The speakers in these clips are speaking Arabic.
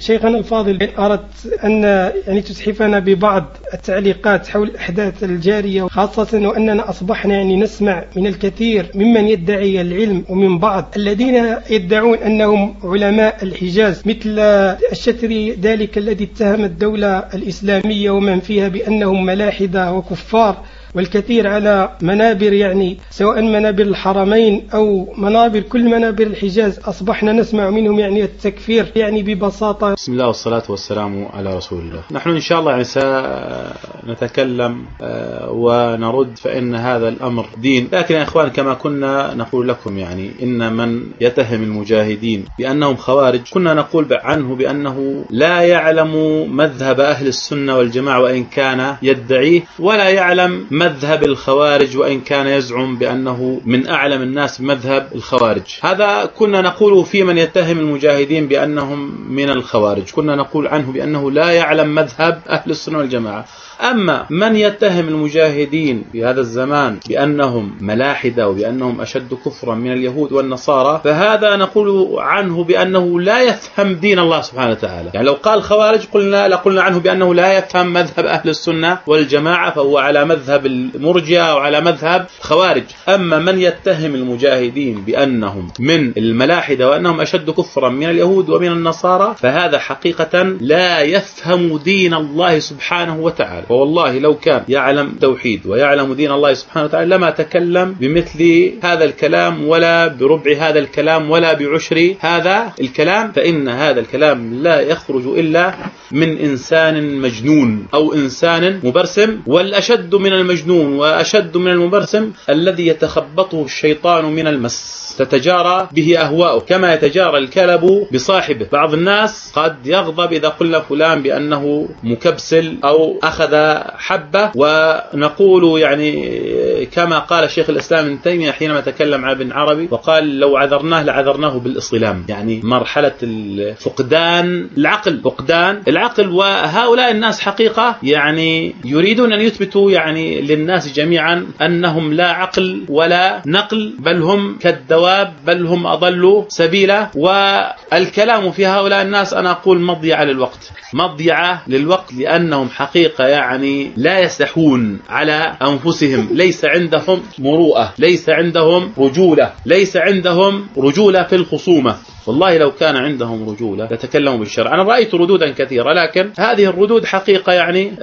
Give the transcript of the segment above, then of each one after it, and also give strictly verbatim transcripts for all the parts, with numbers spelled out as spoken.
شيخنا الفاضل، أردت أن يعني تسحفنا ببعض التعليقات حول الأحداث الجارية، خاصة وأننا أصبحنا يعني نسمع من الكثير ممن يدعي العلم ومن بعض الذين يدعون أنهم علماء الحجاز، مثل الشتري ذلك الذي اتهم الدولة الإسلامية ومن فيها بأنهم ملاحدة وكفار، والكثير على منابر يعني سواء منابر الحرمين أو منابر كل منابر الحجاز أصبحنا نسمع منهم يعني التكفير يعني ببساطة. بسم الله والصلاة والسلام على رسول الله. نحن إن شاء الله يعني سنتكلم ونرد، فإن هذا الأمر دين. لكن يا إخوان كما كنا نقول لكم يعني إن من يتهم المجاهدين بأنهم خوارج كنا نقول عنه بأنه لا يعلم مذهب أهل السنة والجماعة وإن كان يدعيه، ولا يعلم مذهب الخوارج وإن كان يزعم بأنه من أعلم الناس بمذهب الخوارج. هذا كنا نقول في من يتهم المجاهدين بأنهم من الخوارج، كنا نقول عنه بأنه لا يعلم مذهب أهل السنة والجماعة. أما من يتهم المجاهدين في هذا الزمان بأنهم ملاحدة وبأنهم أشد كفرا من اليهود والنصارى، فهذا نقول عنه بأنه لا يفهم دين الله سبحانه وتعالى. يعني لو قال خوارج قلنا لقلنا عنه بأنه لا يفهم مذهب أهل السنة والجماعة، فهو على مذهب المرجئة وعلى مذهب خوارج. أما من يتهم المجاهدين بأنهم من الملاحدة وأنهم أشد كفرا من اليهود ومن النصارى، فهذا حقيقة لا يفهم دين الله سبحانه وتعالى. والله لو كان يعلم توحيد ويعلم دين الله سبحانه وتعالى لما تكلم بمثل هذا الكلام ولا بربع هذا الكلام ولا بعشر هذا الكلام، فإن هذا الكلام لا يخرج إلا من إنسان مجنون أو إنسان مبرسم. والأشد من المجنون وأشد من المبرسم الذي يتخبطه الشيطان من المس، تتجارى به أهواؤه كما يتجارى الكلب بصاحبه. بعض الناس قد يغضب إذا قلنا فلان بأنه مكبسل أو أخذ حبة، ونقول يعني كما قال الشيخ الإسلام ابن تيمية حينما تكلم عن ابن عربي وقال لو عذرناه لعذرناه بالإصطلام، يعني مرحلة فقدان العقل، فقدان العقل. وهؤلاء الناس حقيقة يعني يريدون أن يثبتوا يعني للناس جميعا أنهم لا عقل ولا نقل، بل هم كالدواب، بل هم أضلوا سبيلا. والكلام في هؤلاء الناس أنا أقول مضيعة للوقت، مضيعة للوقت، لأنهم حقيقة يعني لا يستحون على أنفسهم، ليس عندهم مروءة، ليس عندهم رجولة، ليس عندهم رجولة في الخصومة. والله لو كان عندهم رجولة لتكلموا بالشرع. أنا رأيت ردودا كثيرة، لكن هذه الردود حقيقة يعني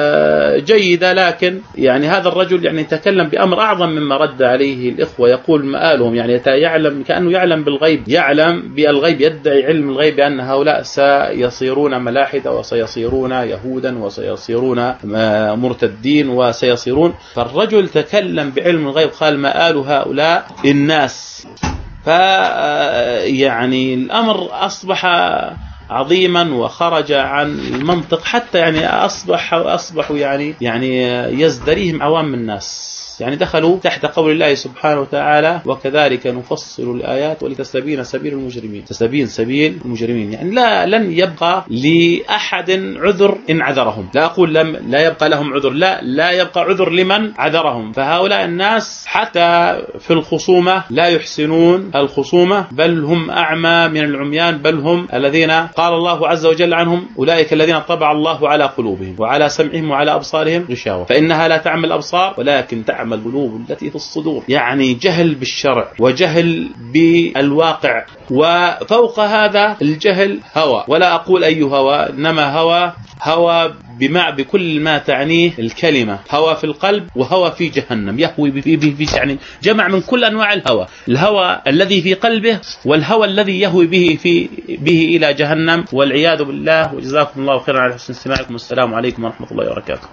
جيدة، لكن يعني هذا الرجل يعني تكلم بأمر أعظم مما رد عليه الإخوة. يقول مآلهم يعني يعلم كأنه يعلم بالغيب، يعلم بالغيب، يدعي علم الغيب بأن هؤلاء سيصيرون ملاحدة وسيصيرون يهودا وسيصيرون مرتدين وسيصيرون. فالرجل تكلم بعلم الغيب، قال مآل هؤلاء الناس. فيعني الأمر أصبح عظيما وخرج عن المنطق، حتى يعني أصبح أصبحوا يعني يعني يزدريهم عوام الناس، يعني دخلوا تحت قول الله سبحانه وتعالى وكذلك نفصل الآيات ولتستبين سبيل المجرمين، تستبين سبيل المجرمين. يعني لا لن يبقى لأحد عذر إن عذرهم، لا أقول لم لا يبقى لهم عذر، لا لا يبقى عذر لمن عذرهم. فهؤلاء الناس حتى في الخصومة لا يحسنون الخصومة، بل هم أعمى من العميان، بل هم الذين قال الله عز وجل عنهم أولئك الذين طبع الله على قلوبهم وعلى سمعهم وعلى أبصارهم غشاوة فإنها لا تعمل الأبصار ولكن تعمل القلوب التي في الصدور. يعني جهل بالشرع وجهل بالواقع، وفوق هذا الجهل هوى، ولا أقول أي هوى، إنما هوى هوى بمع بكل ما تعنيه الكلمة، هوى في القلب وهوى في جهنم، يهوي به في يعني جمع من كل أنواع الهوى، الهوى الذي في قلبه والهوى الذي يهوي به في به إلى جهنم والعياذ بالله. وجزاكم الله خيرا على حسن استماعكم، والسلام عليكم ورحمة الله وبركاته.